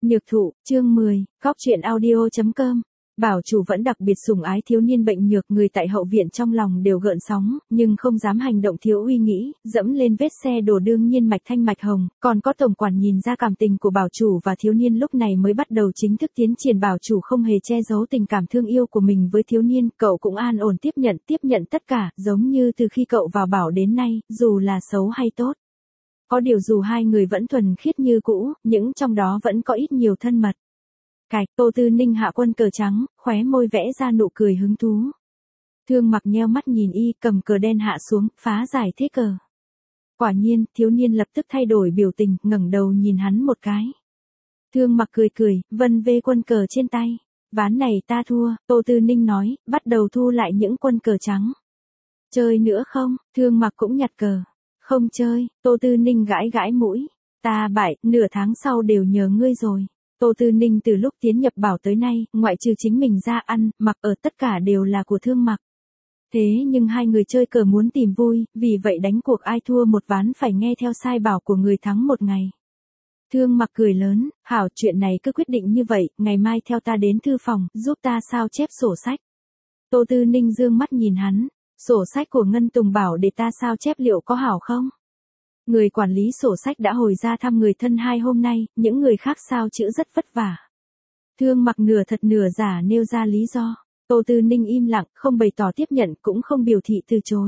Nhược thụ, chương 10, Góc truyện audio.com. Bảo chủ vẫn đặc biệt sủng ái thiếu niên bệnh nhược, người tại hậu viện trong lòng đều gợn sóng, nhưng không dám hành động thiếu uy nghĩ, dẫm lên vết xe đổ đương nhiên mạch thanh mạch hồng, còn có tổng quản nhìn ra cảm tình của bảo chủ và thiếu niên lúc này mới bắt đầu chính thức tiến triển. Bảo chủ không hề che giấu tình cảm thương yêu của mình với thiếu niên, cậu cũng an ổn tiếp nhận tất cả, giống như từ khi cậu vào bảo đến nay, dù là xấu hay tốt. Có điều dù hai người vẫn thuần khiết như cũ, những trong đó vẫn có ít nhiều thân mật. Cạch, Tô Tư Ninh hạ quân cờ trắng, khóe môi vẽ ra nụ cười hứng thú. Thương Mặc nheo mắt nhìn y, cầm cờ đen hạ xuống, phá giải thế cờ. Quả nhiên, thiếu niên lập tức thay đổi biểu tình, ngẩng đầu nhìn hắn một cái. Thương Mặc cười, vân vê quân cờ trên tay. Ván này ta thua, Tô Tư Ninh nói, bắt đầu thu lại những quân cờ trắng. Chơi nữa không? Thương Mặc cũng nhặt cờ. Không chơi, Tô Tư Ninh gãi mũi. Ta bại, nửa tháng sau đều nhờ ngươi rồi. Tô Tư Ninh từ lúc tiến nhập bảo tới nay, ngoại trừ chính mình ra ăn, mặc ở tất cả đều là của Thương Mặc. Thế nhưng hai người chơi cờ muốn tìm vui, vì vậy đánh cuộc ai thua một ván phải nghe theo sai bảo của người thắng một ngày. Thương Mặc cười lớn, hảo, chuyện này cứ quyết định như vậy, ngày mai theo ta đến thư phòng, giúp ta sao chép sổ sách. Tô Tư Ninh dương mắt nhìn hắn. Sổ sách của Ngân Tùng bảo để ta sao chép liệu có hảo không? Người quản lý sổ sách đã hồi ra thăm người thân 2 hôm nay, những người khác sao chữ rất vất vả. Thương Mặc nửa thật nửa giả nêu ra lý do. Tô Tư Ninh im lặng, không bày tỏ tiếp nhận cũng không biểu thị từ chối.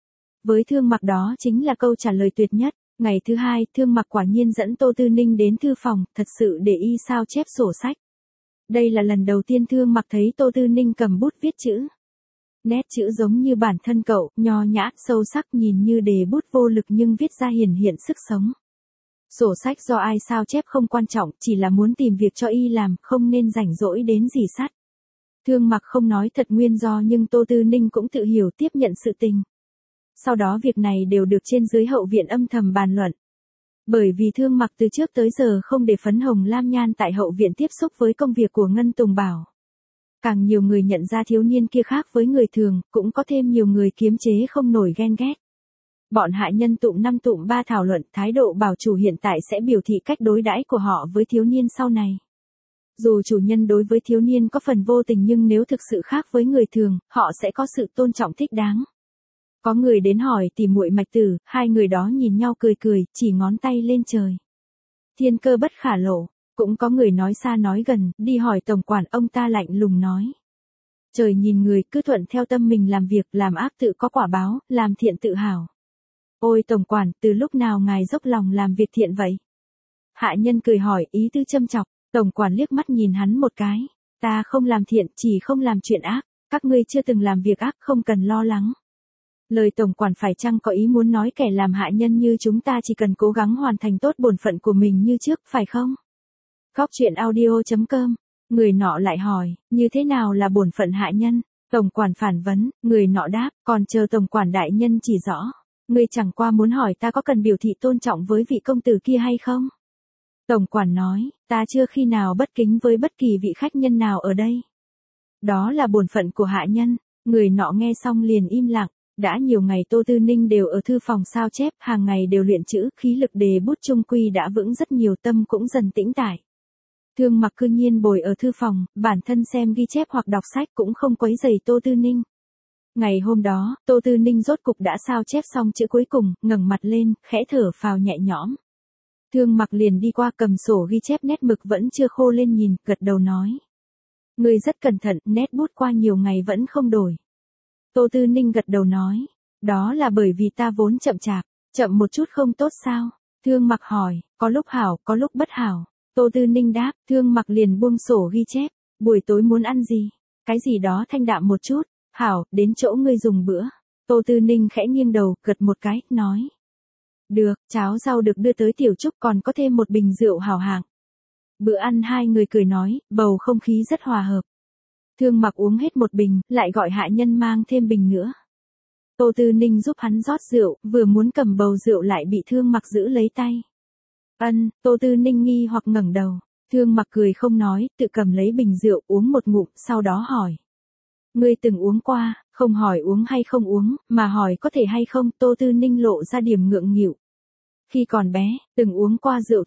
Với Thương Mặc đó chính là câu trả lời tuyệt nhất. Ngày thứ 2, Thương Mặc quả nhiên dẫn Tô Tư Ninh đến thư phòng, thật sự để y sao chép sổ sách. Đây là lần đầu tiên Thương Mặc thấy Tô Tư Ninh cầm bút viết chữ. Nét chữ giống như bản thân cậu, nho nhã, sâu sắc, nhìn như đề bút vô lực nhưng viết ra hiển hiện sức sống. Sổ sách do ai sao chép không quan trọng, chỉ là muốn tìm việc cho y làm, không nên rảnh rỗi đến rỉ sắt. Thương Mặc không nói thật nguyên do nhưng Tô Tư Ninh cũng tự hiểu tiếp nhận sự tình. Sau đó việc này đều được trên dưới hậu viện âm thầm bàn luận. Bởi vì Thương Mặc từ trước tới giờ không để phấn hồng lam nhan tại hậu viện tiếp xúc với công việc của Ngân Tùng Bảo. Càng nhiều người nhận ra thiếu niên kia khác với người thường, cũng có thêm nhiều người kiềm chế không nổi ghen ghét. Bọn hạ nhân tụm 5 tụm 3 thảo luận thái độ bảo chủ hiện tại sẽ biểu thị cách đối đãi của họ với thiếu niên sau này. Dù chủ nhân đối với thiếu niên có phần vô tình nhưng nếu thực sự khác với người thường, họ sẽ có sự tôn trọng thích đáng. Có người đến hỏi tìm muội Mạch Tử, hai người đó nhìn nhau cười, chỉ ngón tay lên trời. Thiên cơ bất khả lộ. Cũng có người nói xa nói gần, đi hỏi tổng quản, ông ta lạnh lùng nói. Trời nhìn người, cứ thuận theo tâm mình làm việc, làm ác tự có quả báo, làm thiện tự hảo. Ôi tổng quản, từ lúc nào ngài dốc lòng làm việc thiện vậy? Hạ nhân cười hỏi, ý tư châm chọc, tổng quản liếc mắt nhìn hắn một cái. Ta không làm thiện, chỉ không làm chuyện ác, các ngươi chưa từng làm việc ác, không cần lo lắng. Lời tổng quản phải chăng có ý muốn nói kẻ làm hạ nhân như chúng ta chỉ cần cố gắng hoàn thành tốt bổn phận của mình như trước, phải không? Góc truyện audio.com. Người nọ lại hỏi, như thế nào là bổn phận hạ nhân? Tổng quản phản vấn, người nọ đáp, còn chờ tổng quản đại nhân chỉ rõ. Ngươi chẳng qua muốn hỏi ta có cần biểu thị tôn trọng với vị công tử kia hay không? Tổng quản nói, ta chưa khi nào bất kính với bất kỳ vị khách nhân nào ở đây. Đó là bổn phận của hạ nhân. Người nọ nghe xong liền im lặng. Đã nhiều ngày Tô Tư Ninh đều ở thư phòng sao chép, hàng ngày đều luyện chữ, khí lực đề bút trung quy đã vững rất nhiều, tâm cũng dần tĩnh tại. Thương Mặc cư nhiên bồi ở thư phòng, bản thân xem ghi chép hoặc đọc sách cũng không quấy rầy Tô Tư Ninh. Ngày hôm đó, Tô Tư Ninh rốt cục đã sao chép xong chữ cuối cùng, ngẩng mặt lên, khẽ thở phào nhẹ nhõm. Thương Mặc liền đi qua cầm sổ ghi chép nét mực vẫn chưa khô lên nhìn, gật đầu nói. Ngươi rất cẩn thận, nét bút qua nhiều ngày vẫn không đổi. Tô Tư Ninh gật đầu nói. Đó là bởi vì ta vốn chậm chạp, chậm một chút không tốt sao? Thương Mặc hỏi, có lúc hảo, có lúc bất hảo. Tô Tư Ninh đáp, Thương Mặc liền buông sổ ghi chép, buổi tối muốn ăn gì? Cái gì đó thanh đạm một chút, hảo, đến chỗ ngươi dùng bữa. Tô Tư Ninh khẽ nghiêng đầu, gật một cái, nói. Được, cháo rau được đưa tới Tiểu Trúc còn có thêm một bình rượu hảo hạng. Bữa ăn hai người cười nói, bầu không khí rất hòa hợp. Thương Mặc uống hết một bình, lại gọi hạ nhân mang thêm bình nữa. Tô Tư Ninh giúp hắn rót rượu, vừa muốn cầm bầu rượu lại bị Thương Mặc giữ lấy tay. Tô Tư Ninh nghi hoặc ngẩng đầu. Thương Mặc cười không nói, tự cầm lấy bình rượu uống một ngụm, sau đó hỏi. Ngươi từng uống qua, không hỏi uống hay không uống, mà hỏi có thể hay không, Tô Tư Ninh lộ ra điểm ngượng nghịu. Khi còn bé, từng uống qua rượu thuốc,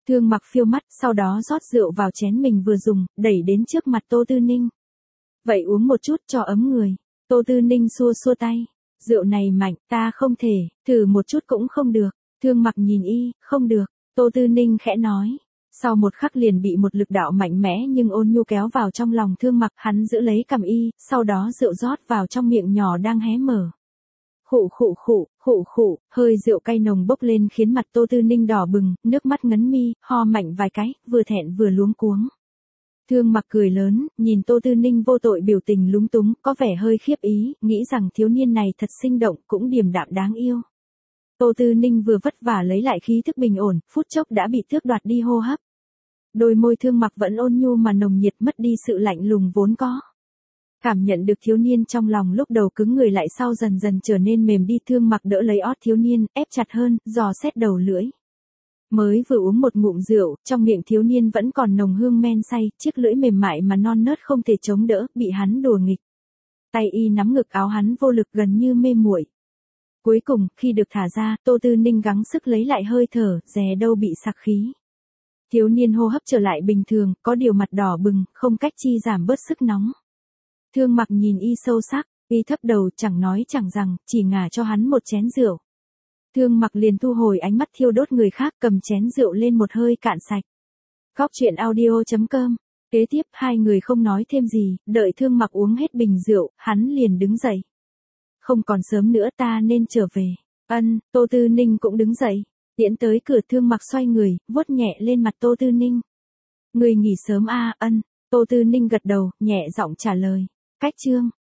Thương Mặc phiêu mắt, sau đó rót rượu vào chén mình vừa dùng, đẩy đến trước mặt Tô Tư Ninh. Vậy uống một chút cho ấm người. Tô Tư Ninh xua xua tay. Rượu này mạnh, ta không thể, thử một chút cũng không được. Thương Mặc nhìn y, không được. Tô Tư Ninh khẽ nói. Sau một khắc liền bị một lực đạo mạnh mẽ nhưng ôn nhu kéo vào trong lòng Thương Mặc, hắn giữ lấy cằm y, sau đó rượu rót vào trong miệng nhỏ đang hé mở. Khụ khụ khụ, khụ khụ, hơi rượu cay nồng bốc lên khiến mặt Tô Tư Ninh đỏ bừng, nước mắt ngấn mi, ho mạnh vài cái, vừa thẹn vừa luống cuống. Thương Mặc cười lớn, nhìn Tô Tư Ninh vô tội biểu tình lúng túng, có vẻ hơi khiếp ý, nghĩ rằng thiếu niên này thật sinh động, cũng điềm đạm đáng yêu. Tô Tư Ninh vừa vất vả lấy lại khí thức bình ổn, phút chốc đã bị tước đoạt đi hô hấp. Đôi môi Thương Mặc vẫn ôn nhu mà nồng nhiệt, mất đi sự lạnh lùng vốn có. Cảm nhận được thiếu niên trong lòng lúc đầu cứng người lại sau dần dần trở nên mềm đi, Thương Mặc đỡ lấy ót thiếu niên, ép chặt hơn, dò xét đầu lưỡi. Mới vừa uống một ngụm rượu, trong miệng thiếu niên vẫn còn nồng hương men say, chiếc lưỡi mềm mại mà non nớt không thể chống đỡ, bị hắn đùa nghịch. Tay y nắm ngực áo hắn vô lực gần như mê muội. Cuối cùng, khi được thả ra, Tô Tư Ninh gắng sức lấy lại hơi thở, dè đâu bị sặc khí. Thiếu niên hô hấp trở lại bình thường, có điều mặt đỏ bừng, không cách chi giảm bớt sức nóng. Thương Mặc nhìn y sâu sắc, y thấp đầu chẳng nói chẳng rằng, chỉ ngả cho hắn một chén rượu. Thương Mặc liền thu hồi ánh mắt thiêu đốt người khác, cầm chén rượu lên một hơi cạn sạch. Góc truyện audio.com. Kế tiếp hai người không nói thêm gì, đợi Thương Mặc uống hết bình rượu, hắn liền đứng dậy. Không còn sớm nữa, ta nên trở về. Ân, Tô Tư Ninh cũng đứng dậy. Tiễn tới cửa, Thương Mặc xoay người, vuốt nhẹ lên mặt Tô Tư Ninh. Người nghỉ sớm a? Ân. Tô Tư Ninh gật đầu, nhẹ giọng trả lời. Cách chương.